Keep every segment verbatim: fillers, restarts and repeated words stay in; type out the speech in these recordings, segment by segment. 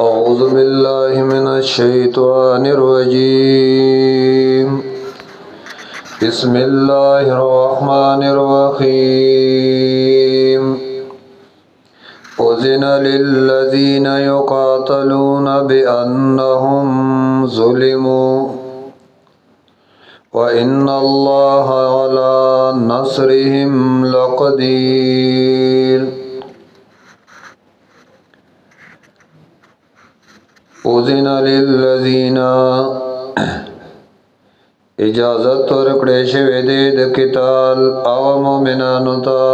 أعوذ بالله من الشيطان الرجيم بسم الله الرحمن الرحيم أذن للذين يقاتلون بأنهم ظلموا وإن الله على نصرهم لقدير أذن للذین اجازت ورکړې شوې ده د قتال او مؤمنانو ته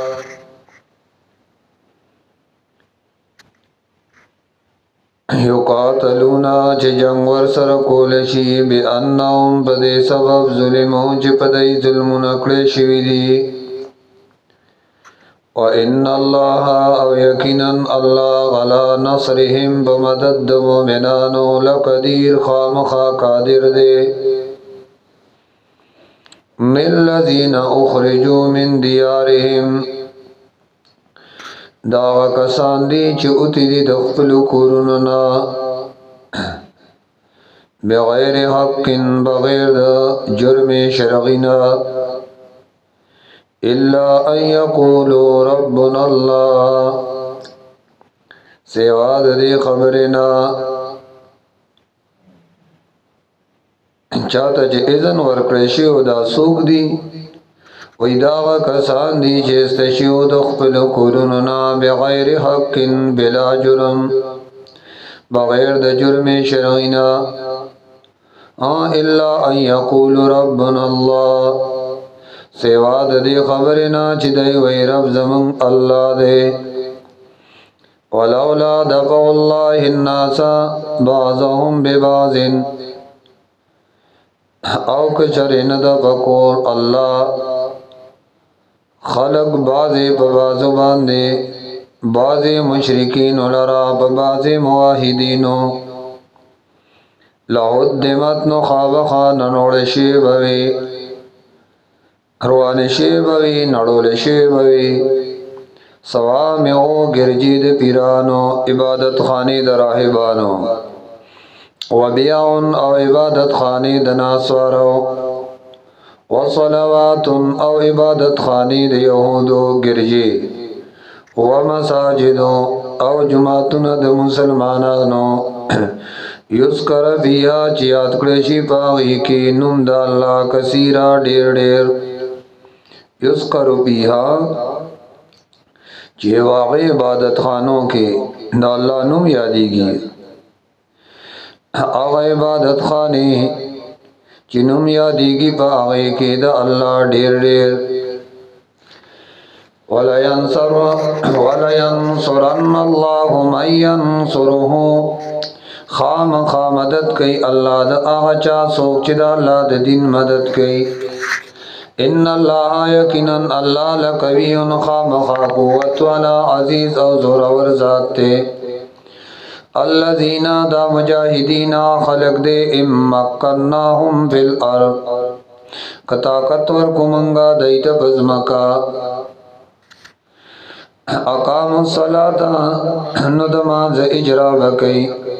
یقاتلون چې جنگ ور سره کول شي بأنهم په دې سبب ظلمو چې په دې ظلمونه کړې شوي دي وَإِنَّ اللَّهَ او یقینا الله على نصرهم بمدد مؤمنانو لقدیر خامخا قادر دے من الذين اخرجوا من ديارهم دا کسان دي چې اوتی دي د خپل کورونو نه بغیر حق بغیر جرم شرعینا الا ان يقولوا ربنا الله سوا دې خبرنا چاته چې اذن ورکړی شي او دا سوق دي وې دا کسان دي چې استشهو د خپل کورونو نه بغیر حق بلا جرم بغیر د جرم شرعینا الا ان يقولوا ربنا الله سوا د دې خبرنا چې دی وی رب زمون الله دې ولولا دفع الله الناس بعضهم ببعض او کچرین د بکور الله خلق بعضی په بعضو باندې بعضی مشرکین ولرا په بعضی موحدینو لهدمت نو خابخا ننوړ شي بوي روان شي بوي نړول شي بوي سوامعو ګرځي د پیرانو عبادت خانه د راهبانو وبيعون او عبادت خانه د ناسوارو وصلوات او عبادت خانه د يهودو ګرځي ومساجد او جمعتون د مسلمانانو یذکر بیا چې یاد کړی شي پاوی کې نوم د الله کثیره ډېر ډېر یذکر بیا چې واغې عبادت خانو کې د الله نوم یادېږي هغه عبادت خانه چې نوم یادېږي پاوی کې د الله ډېر ډېر ولا ينصر ولا ينصرن الله من ينصره خام خام مدد کوي الله د هغه چا څوک چې د الله د دین مدد کوي ان الله یقینا الله لقوی خام قوت والا عزیز او زور اور ذات ته الذين دا مجاهدین خلق دې امکناهم فی الارض کتا کتور کومنګا دایته بزمکا اقاموا الصلاة نو دماز اجرا وکي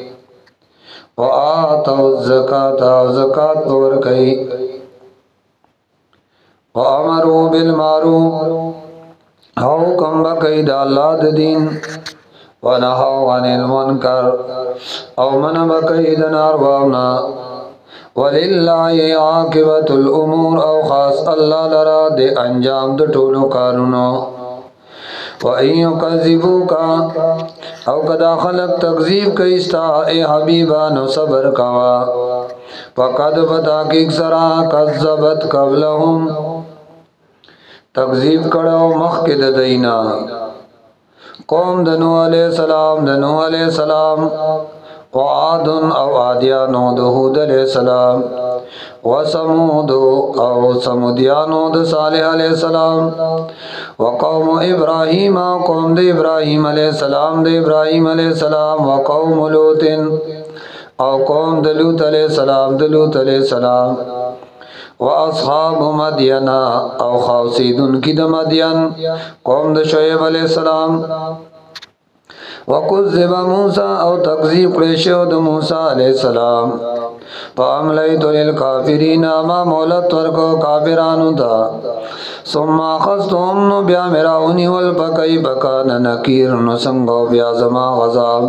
وآتوا الزکاة زکات ورکي وامروا بالمعروف او کم بکي د الله د دین ونهوا عن المنکر او من بکي د ناروانا ولله عاقبة الامور او خاص الله لرا د انجام د ټولو کارونو وَإِن يُكَذِّبُوكَ او کدا خلق تکذیب کئستا اے حبیبانو صبر کوا فقد فتاقیق سرا کذبت قبلهم تکذیب کڑاو مخکد دینا قوم دنو علیہ السلام دنو علیہ السلام وعاد او عادیانو دهود علیہ السلام وسمود او سمودیانو د صالح علیہ السلام وقوم ابراہیم قوم د ابراہیم علیہ السلام د ابراہیم علیہ السلام وقوم لوط او قوم د لوط علیہ السلام د لوط علیہ السلام واصحاب مدین او خاصیدن کی د مدین قوم د شعیب علیہ السلام وکذب موسی او تکذیب کړی شو د موسی علیہ السلام فاملیت للکافرین ما مولت ورکو کافرانو ته ثم اخذتهم نو بیا مراونی والبکی بکان نکیر نو سنگو بیا زما غذاب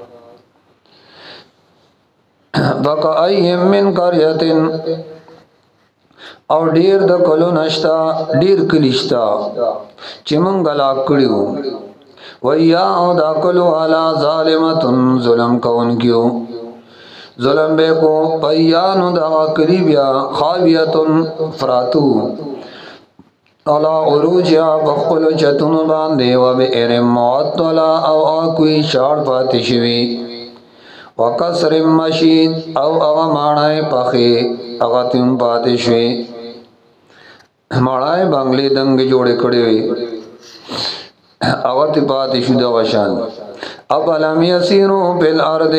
بکا ایم من قریتن او ډیر د کلو نشتا ډیر کلیشتا چې مونږ لا کړیو ویا او دا کلو علا ظالمتن ظلم کون کیو ظلم بے کو پیانو دا قریبیا خاویتن فراتو علا عروجیا بخپلو چتن باندے و بے ارم معطلا او آکوی شاڑ پاتی شوی وکسر مشید او اغا مانای پخی اغا تیم پاتی شوی مانای بنگلی دنگ جوڑے کڑی ہوئی اغا تی پاتی شو دا وشان اب علم یسیرو پل ارد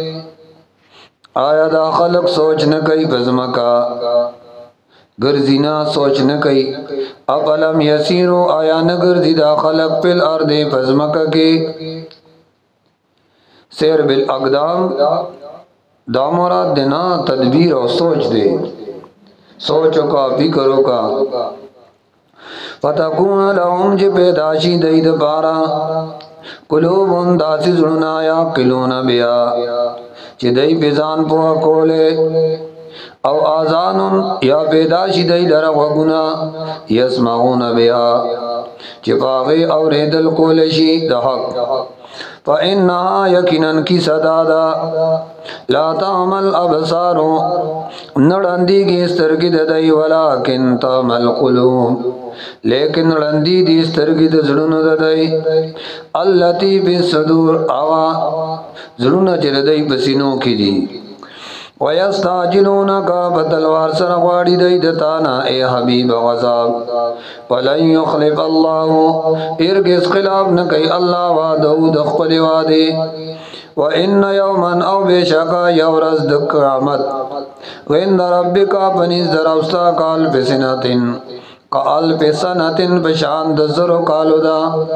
آیا دا خلق سوچ نکئی بزمکا گرزینا سوچ نکئی اب علم یسیرو آیا نگرزی دا خلق پل ارد بزمکا کے سیر بالاقدام دا مراد دینا تدبیر اور سوچ دے سوچو کا فکرو کا فتکون لهم جی پیداشی دید بارا قلوبن داسی زڑنا یا قلون بیا چی دی پیزان پوہ کولے او آزانن یا پیداشی دی لرغگنا یسمعون بیا چی پاغی او ریدل کولشی دحق فإنها یقیناً کی صدادا لا تعمل ابصارو نڑندی کی استرگی ددائی ولیکن تعمل قلوب لیکن نڑندی دی استرگی دزڑن ددائی اللتی بالصدور آوا زڑن چردائی پسینوں کی دی وَيَسْتَعْجِلُونَكَ بَتَلْوَارْ سَرَغْوَارِ دَيْدَتَانَا اے حبیب غزاب وَلَنْ يُخْلِفَ اللَّهُ ارگز خلاف نکی اللہ وعدہو دخپل وعدے وَإِنَّ يَوْمًا او بیشکا یورز دک عمد وَإِنَّ رَبِّكَ پنیز دراؤستا کال پسنتن کال پسنتن پشان دزر کالو دا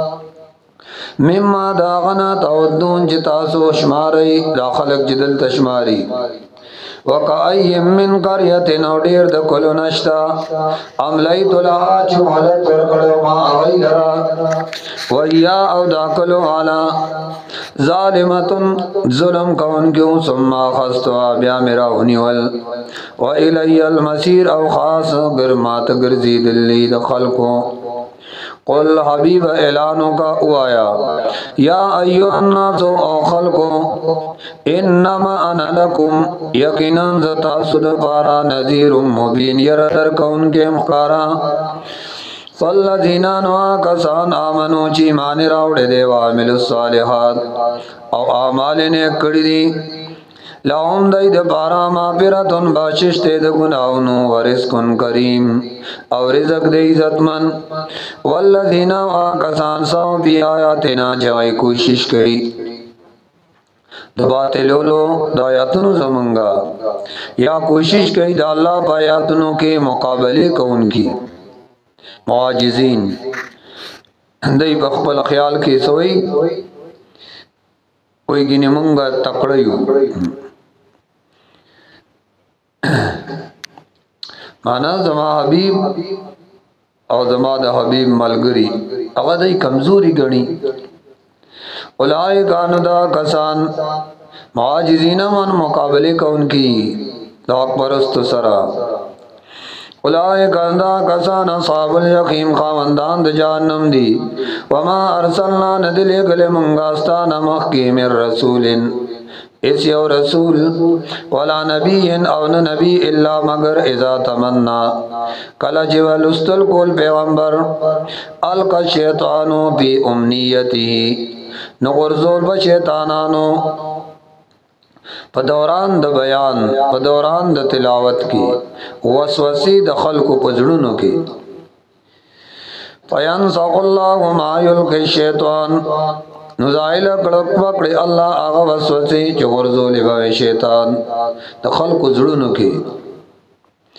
مما داغنا تودون جتاسو شماری دا خلق جدل تشماری وَقَأَيِّم مِّن قَرْيَةٍ او ډیر د کلو نشتا املیت لها چې مهلت ورکړو ما هغوی لرا ویا او دا کلو علا ظالمتن ظلم کوونکو ثم اخذتها بیا میرا ونیول وإلی المصیر او خاص گرمات ګرځېدلې د خلقو قل حبیب اعلانوں کا اوایا یا ایوہ الناس او خلقو انما انا لکم یقیناً زتا سد پارا نذیر مبین یردر کون کے مخارا فالذین انوا کسان آمنو چی مانی راوڑے دے وعمل الصالحات او آمال نیک کڑی دی لهم دای د پارا مغفرتن بخشش ته د گناہوں ورزقن کریم او رزق د عزتمن والذین واکسان سو بی آیاتنا جوای کوشش کړي د باطلولو د آیاتونو زمونږه یا کوشش کوي د الله په آیاتونو کې مقابله کوونکی معاجزین دای په خپل خیال کې سوی کوئی گینه مونږه تکړیو معنا زما حبیب او زما د حبیب ملګری هغه دای کمزوري غني اولای کان دا کسان معاجزین من مقابله کوونکی دا پرست سرا اولای کان دا کسان اصحاب الیقیم خواندان د جهنم دی وما ارسلنا ندل گل منغاستان مخکی من رسولن اس یو رسول ولا نبی او نبی الا مگر اذا تمنا کلا جوال استل کول پیغمبر القا شیطانو بی امنیته نغرزول با شیطانانو په دوران د بیان په دوران د تلاوت کې وسوسې د خلقو په زړونو کې فینسخ الله ما یلقی الشیطان نزائل کڑک پکڑی اللہ آغا وسوسی چو غرزولی باوی شیطان دا خلق زڑونو کی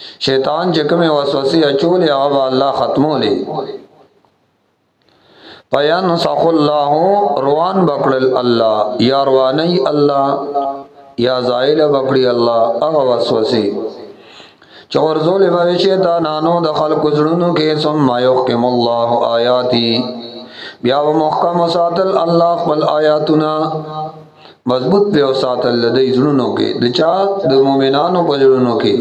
شیطان چکم وسوسی اچولی آغا اللہ ختمولی فینسخ اللہ روان بکڑل اللہ یا روانی اللہ یا زائل بکڑی اللہ اغا وسوسی چورزول بھاوی شیطانانو دخل کزرنو کے ثم یحکم اللہ آیاتی بیا و محکم ساتل اللہ خپل آیاتنا مضبوط پہ ساتل لدی زرنو کے دچا د مومنانو پجرنو کے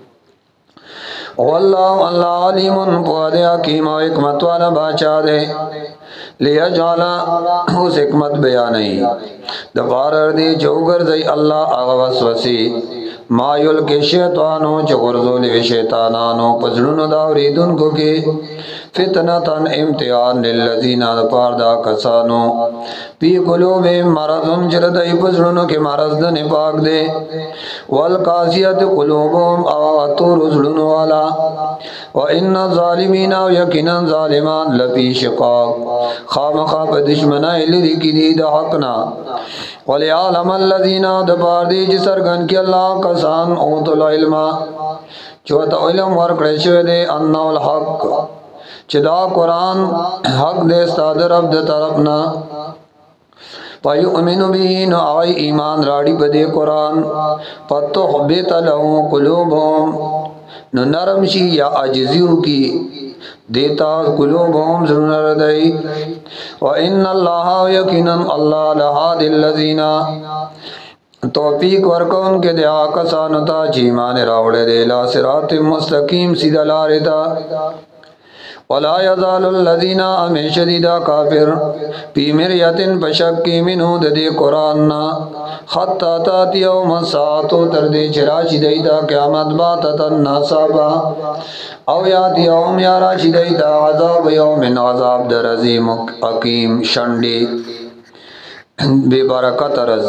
واللہ اللہ علیم پوادے حکیم و حکمت والا باچا دے لیجعلا اس حکمت بیانی دفارر دی چوگر زی اللہ آغا وسوسی ما یلکی شیطانو چگرزولی شیطانانو پزرون داوریدن کو کی فتنتن امتحان للذین دپار دا کسانو پی قلوب مرضن جردئی پزرونو کے مرض دن پاک دے والقاسیت قلوبهم آواتو رزلن والا وَإِنَّ الظَّالِمِينَ وَيَقِنًا ظالمان لفی شقاق خام خواب دشمنائی لری کی دید حقنا وَلِعَالَمَ الَّذِينَ دبار دی جسرگن کی اللہ کسان اوت العلم چوتا علم ورکڑشو دے انہو الحق چدا قرآن حق دے استادر عبد طرفنا فَيُؤْمِنُ بِهِ نو آئی ایمان راڑی بدے قرآن فَتُحْبِتَ لَهُ قُلُوبُهُمْ نو نرمشی یا عجزیو کی دیتا قلوبهم ضرور ردئی وَإِنَّ اللَّهَ يَقِنًا اللَّهَ لَهَادِ الَّذِينَ توفیق ورکون کے دعا کسانتا چیمان راوڑے دے لا صراط مستقیم سیدھا لارتا وَلَا يَزَالُ الَّذِينَ اَمِ شَدِدَ کافر پی مریتن پشکی منو ددی قرآن حتی تاتی یوم الساعتو تردی چراشی دیتا قیامت باتتا ناسابا او یاتی یوم یاراشی دیتا عذاب یوم عذاب در عظیم حکیم شنڈی بے برکت رز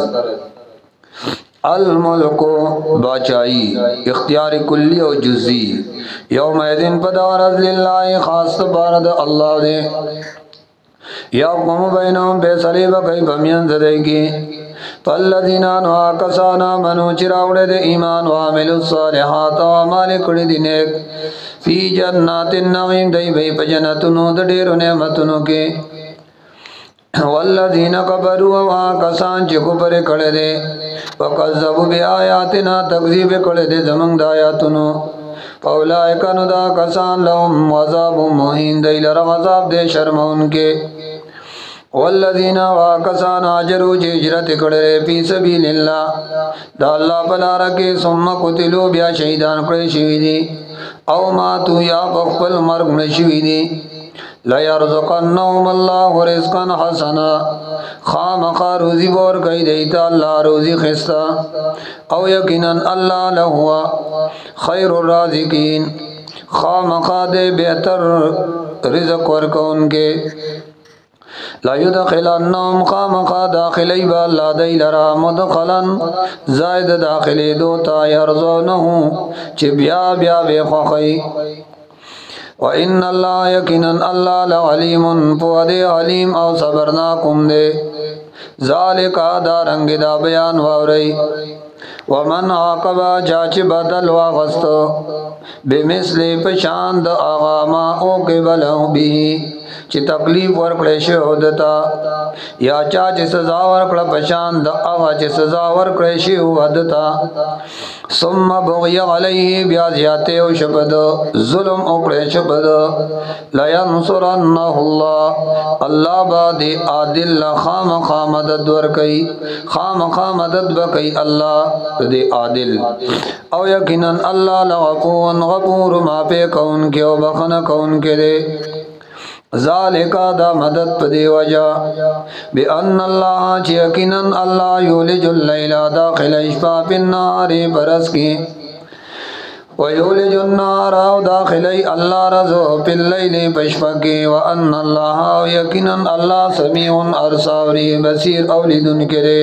الملک باچائی اختیار کلی و جزی یوم ایدن پدارز للہ خاص بارد اللہ دے یحکم بینہم بیسلی بکی بمین زدگی فالذین انہا کسانا منو چراوڑے دے ایمان وعملوا الصالحات وعمال کڑی دی نیک فی جنات النعیم دی بی پجنتنو دیر نعمتنو کے والذین کبروا وہاں کسان چی کپر کڑے دے وکذبوا بی آیاتنا تکذیب کڑے دے زمنگ دایاتنو فاولائکن دا کسان لهم عذاب مہین دی لرم عذاب دے شرمون کے والذین واکسان آجروا چی ہجرت کڑے فی سبیل اللہ دا اللہ پلا رکے ثم قتلوا بیا شہیدان کڑے شوی دی او ماتو یا بخفل مرگ نشوی دی لَيَرْزُقَنَّهُمَ اللَّهُ رِزْقًا حَسَنًا خامخا روزی بور کئی دیتا اللہ روزی خستا او یقیناً اللہ لہوا خیر الرازقین خامخا دے بہتر رزق ورکون کے لا يدخلنهم خامخا داخلی با اللہ دی لرا مدخلا زائد داخلی دوتا یرزونہو چی بیا بیا بے خوخی وَإِنَّ اللَّهَ يَقِنًا اللَّهَ لَعَلِيمٌ پوادے علیم او صبرناکم دے ذالک دا رنگ دا بیان واوری ومن عاقبا چاچ بدل واغستو بمثل پشاند آغا ما اوقبلہو بھی چی تکلیف ورکڑے شہودتا یا چاچ سزا ورکڑ پشاند آغا چی سزا ورکڑے شہودتا ثم بغی علیہ بیازیاتے و شبد ظلم اکڑے شبد لینصرنہ اللہ اللہ بادی عادل خام خام مدد ورکی خام خام مدد بکی اللہ دے عادل او یقیناً اللہ لغفون غفور ما پے کون کے و بخن کون کے دے ذالکا دا مدد پدے وجہ بے ان اللہ چی یقیناً اللہ یولج اللیلہ داخل اشفا پی النار برس کی ویولج النار داخل اللہ رضو پی اللیل پشفا کی وان اللہ یقیناً اللہ سمیع ارساوری بصیر اولیدن کرے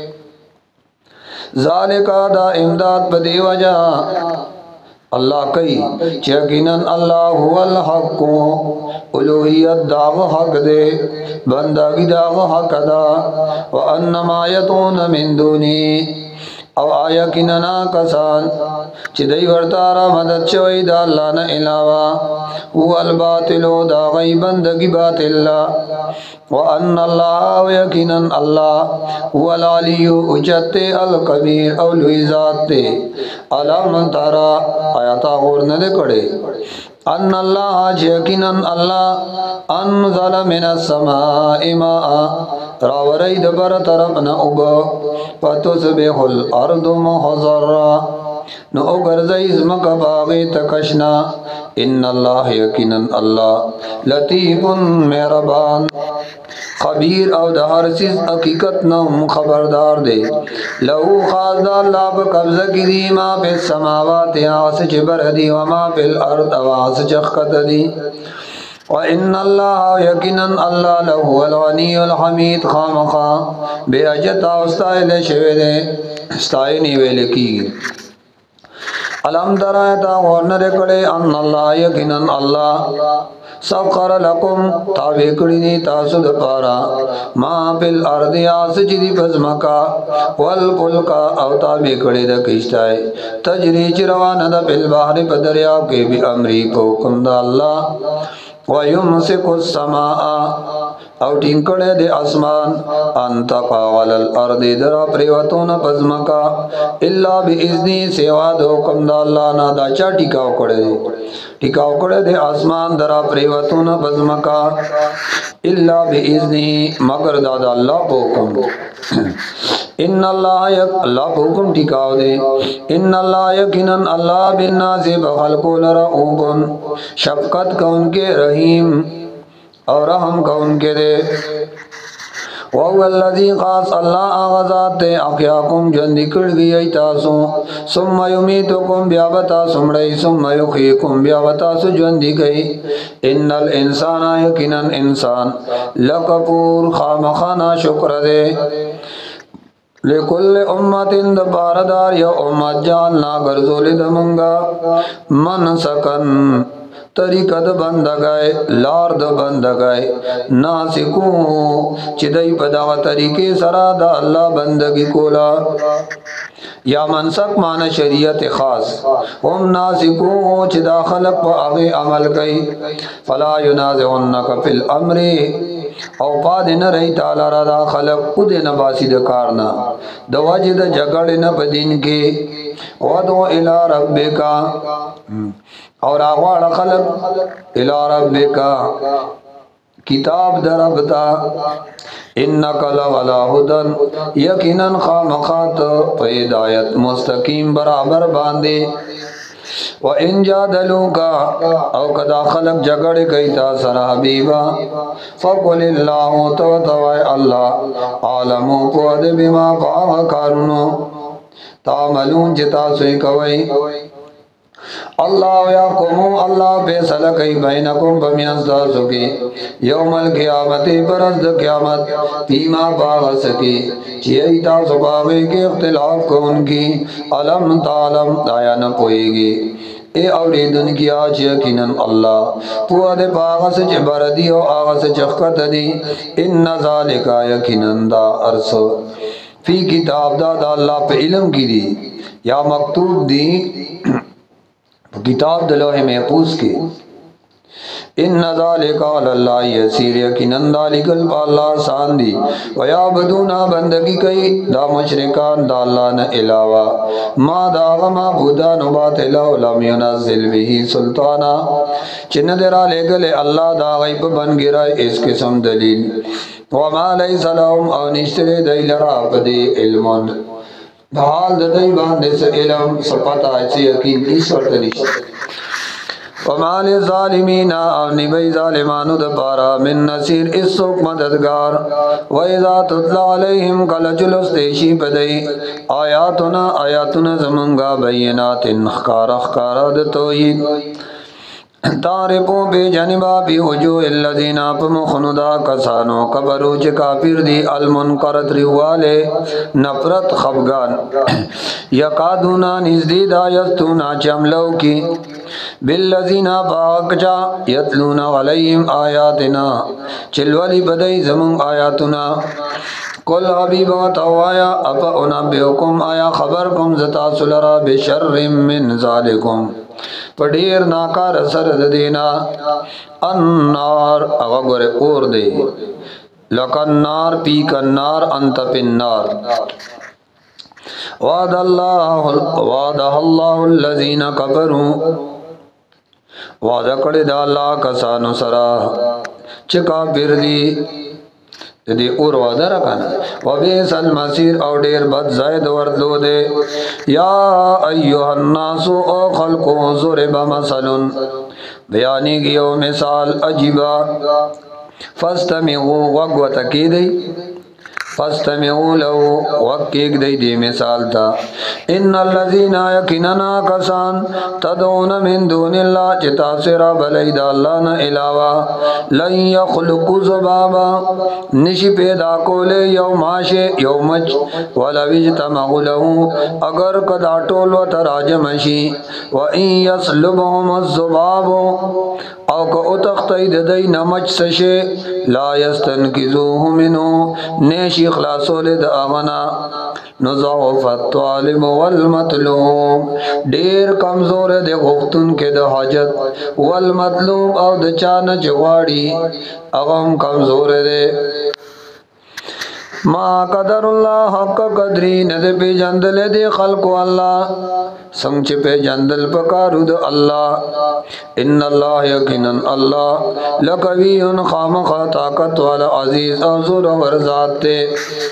ذالکا دا امداد پدے وجہ اللہ کئی یقیناً اللہ هو الحق الوہیت داغ حق دے بندگی داغ حق دا وانما یتون من دونی او آیا کننا کسان چې دی ورته را مدد شوی د الله نه علاوه هو الباطل دا غي بندگی باطل لا وان الله یقینا الله هو العلی اوجت الکبیر او لوی ذات ته علم ترى آیات اور نه کړي ان الله یقینا الله انزل من السماء ماء راوری د بر طرفنا اوب فتصبح الارض محضرا نو ګرځي زمکه باغې تکشنا ان الله یقینا الله لطیف مهربان خبیر او د هر چیز حقیقت نو خبردار دی لو خاص الله په قبضه کې دی ما په سماوات یا سچ بر دی و ما په الارض اواز چخت دی وان الله یقینا الله له الغنی الحمید خامخا بیاجت استایل شوی دی استاینی ویل کی علم درایتا ورنر کړي ان الله یقینا الله سخر لكم تابع کړي دي تاسو د پارا ما بل ارض یاس چې دی بزمکا والفلک او تابع کړي د کیشتای تجری چروان د بل بحر په دریاب کې به امرې په حکم د الله ويمسك السماء او ټینګړې د اسمان انت قال الارض درا پریوتون پزمکا الا باذن سوا د حکم د الله نه دا چا ټیکاو کړي ټیکاو کړي د اسمان درا پریوتون پزمکا الا باذن مگر دا د الله په حکم ان الله یک الله په حکم ټیکاو دے ان الله یقینا الله بالناس بخلق لرؤوف شفقت کون کے رحیم اور رحم کون کے دے وهو الذي خاص الله اغذات دے احیاکم جن نکړ گئی تاسو ثم یمیتکم بیا بتا سمړی ثم یحییکم بیا بتا سو جن دی گئی ان الانسان یقینا انسان لکفور خامخانا شکر دے لکل امتن د باردار یو امت جاننا گرزول دمنگا من سکن طریقه د بندګای لار د بندګای ناسکو چې دای په دا طریقې سره د الله بندګي کولا یا منسک معنی شریعت خاص هم ناسکو چې دا خلق په هغه عمل کوي فلا ينازعنك في الامر او پاد نه رہی تعالی را دا خلق خود نه باسی د کارنا د واجد جګړه نه بدین کې ودو الی ربک اور اغواړه خلق الی ربک کتاب دربتا انک لولا هدن یقینا خامخات په ہدایت مستقیم برابر باندې وَإِن جَادَلُوكَ او کدا خلق جګړه کوي تا سره حبيبا فقل الله تو توای الله عالم کو د بما قام کارونو تعملون جتا سوی کوي الله يحكم الله فیصله کوي بینکم بمیان تاسو کې یوم القیامت پرز د قیامت فيما باغس کې چې تاسو باغې کې اختلاف کوونکی علم تعلم دایا نه پويږي اے اوریدن کی آج یقیناً اللہ پوہ دے پاغس چھ بردی و آغس چخکت دی ان ذالکا یقیناً دا عرص فی کتاب دا دا اللہ پہ علم کی دی یا مکتوب دی کتاب دلوح محفوظ کی ان ذالک علی اللہ یسیر یقیناً ذالکل پا اللہ آسان دی ویعبدونا بندگی کئی دا مشرکان دا اللہ نا علاوہ ما دا غما بودان باطلا لم ینزل بہی سلطانا چن درا لے گلے اللہ دا غیب بن گرائے اس قسم دلیل وما لیس لهم او نشتر دی لرا پدی علمون بحال دا دی باندے سے علم سپتا ایسی یقین اس ورد نشتر وما للظالمین او نبی ظالمانو دپارا من نصیر اسوک مددگار وَإِذَا تُتْلَى عَلَيْهِمْ کَلَجُلُسْ دیشی بدئی آیاتنا آیاتنا زمنگا بینات اخکار اخکار دتوید تارپو بے جانبا بی وجوہ الذین اپ مخندا کسانو کبرو چ کافر دی المنکرت ریوالے نفرت خفگان یقادونا نزدید آیستونا چملو کی بالذین باقجا یتلون علیہم آیاتنا چلولی بدئی زمون آیاتنا قل حبیب و توایا اپا انبیوکم آیا خبر کم زتا سلرا بشر من ذالکم پڑیر ناکار سرد دینا النار اغا گورے اور دے لکن نار پی کن نار انت پن نار وعد اللہ وعدہ اللہ الذین کفروا وعدہ کڑی دا اللہ کسانو سرا چکا پھر دی دی اور وعدہ رکھنا وبیس المصیر او دیر بد زائد وردلو دے یا ایوہ الناس او خلقو ضرب مثل بیانی کیو مثال عجیبا فاستمعوا وقوة تکی فاستمعوا لو وقیق دی دی مثال تا ان اللذین یکننا کسان تدعون من دون اللہ چتا سرا بلید اللہ نا علاوہ لن یخلقو زبابا نشی پیدا کولے یوم آشے یومچ ولو اجتمعوا لہو اگر کدا ٹول و تراجمشی وَإِن يَسْلُبْهُمُ الزُّبَابُ او که اتخطید دی نمچ سشے لا یستنکزوه منو نیشی خلاصو لد آغنا نضعف الطالب والمطلوب دیر کمزور دے غفتن کے دا حاجت والمطلوب او دا چانا چغاڑی اغم کمزور دے ما قدر اللہ حق قدری ند پی جندل دے خلق اللہ سمچ پہ جندل پکارو دے اللہ ان اللہ یقینا اللہ لقوی خامخ طاقت والا عزیز او زور ورزات تے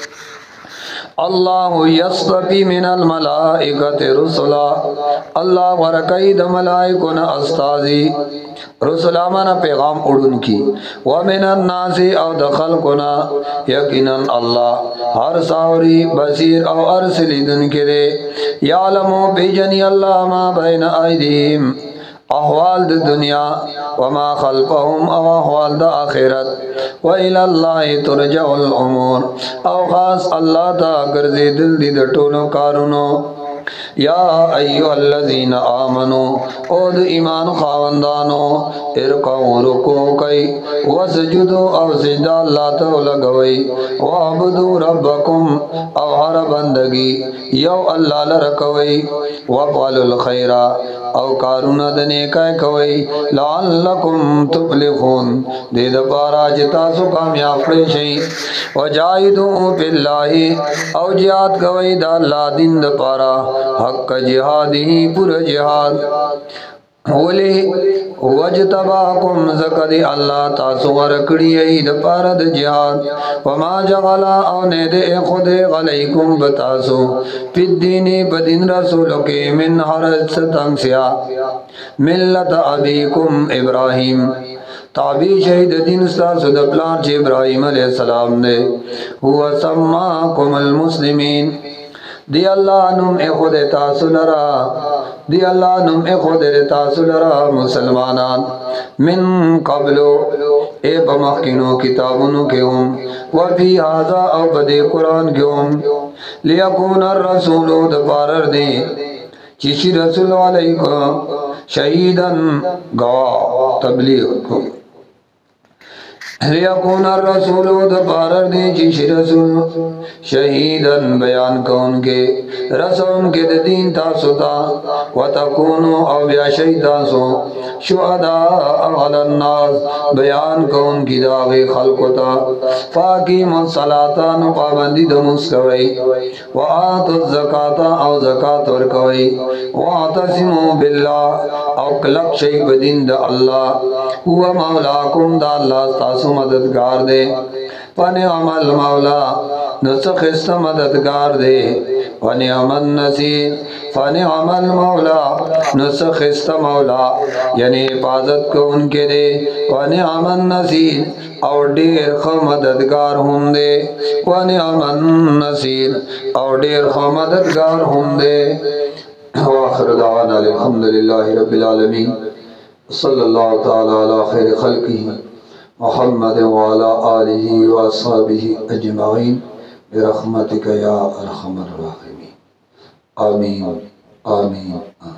اللہ یصطفی من الملائکت رسلا اللہ ورقید ملائکن استازی رسلا منا پیغام اڑن کی ومن الناس او دخل کنا یقینا اللہ ہر ساوری بصیر او ارسلی دن کرے یعلمو بیجنی اللہ ما بین ایدیم احوال د دنیا وما خلفهم او احوال د آخرت وإلى الله ترجع الامور او خاص اللہ تا گرزی دل دی د ټولو کارونو یا ایوہ الذین آمنو او د ایمان خاوندانو ارکعو رکو کئی وسجدو او سجدہ اللہ تو لگوئی وعبدو ربکم او ہر بندگی یو اللہ لرکوئی وفعلوا الخیر او کارون دنیکای کوئی لعلکم تفلحون دید پارا جتاسو کامیاب پریشئی وجاہدو باللہ او جہاد کوئی دا اللہ دن دا پارا حق جہادی پر جہاد ولی وجتباکم زکدی اللہ تاسو ورکڑی اید پارد جہاد وما جغلا او نید خود غلیکم بتاسو پی الدینی بدین رسولو کے من حرج ستنگ سیا ملت ابیکم ابراہیم تابی شہید دین ستاسو دپلار چھ ابراہیم علیہ السلام نے ہوا سماکم المسلمین دی اللہ نم اے خود تاسو لرا دی اللہ نم اے خود تاسو لرا مسلمانان من قبلو اے بمخینو کتابونو کے ہم وفی حاضا او بدے قرآن کے ہم لیکون الرسولو دپارر دے چیشی رسول علیکم شہیدن گواہ تبلیغ کو لیکون الرسول دپارر دی چیش رسول شہیدن بیان کون کے رسول کے دین تاسو تا وتکونو او بیا شہید تاسو شہداء علی الناس بیان کون کی داغی خلق تا فاقیم الصلاة نو پابندی دمس کوئی وآت الزکاة او زکاة ورکوئی واعتصموا باللہ او کلک شیب بدین دا اللہ ہوا مولاکم دا اللہ تاسو مددگار دے ونعم المولا نسخست مددگار دے ونعم النصیر فنعم المولا نسخست مولا یعنی حفاظت کو ان کے دے ونعم النصیر اور دیر خو مددگار ہم دے ونعم النصیر اور دیر خو مددگار ہم دے وآخر دعوانا الحمدللہ رب العالمین صلی اللہ تعالی علی خیر خلقہ محمد وعلى آلہ وصحبہ اجمعین برحمتک یا ارحم الراحمین آمین آمین آمین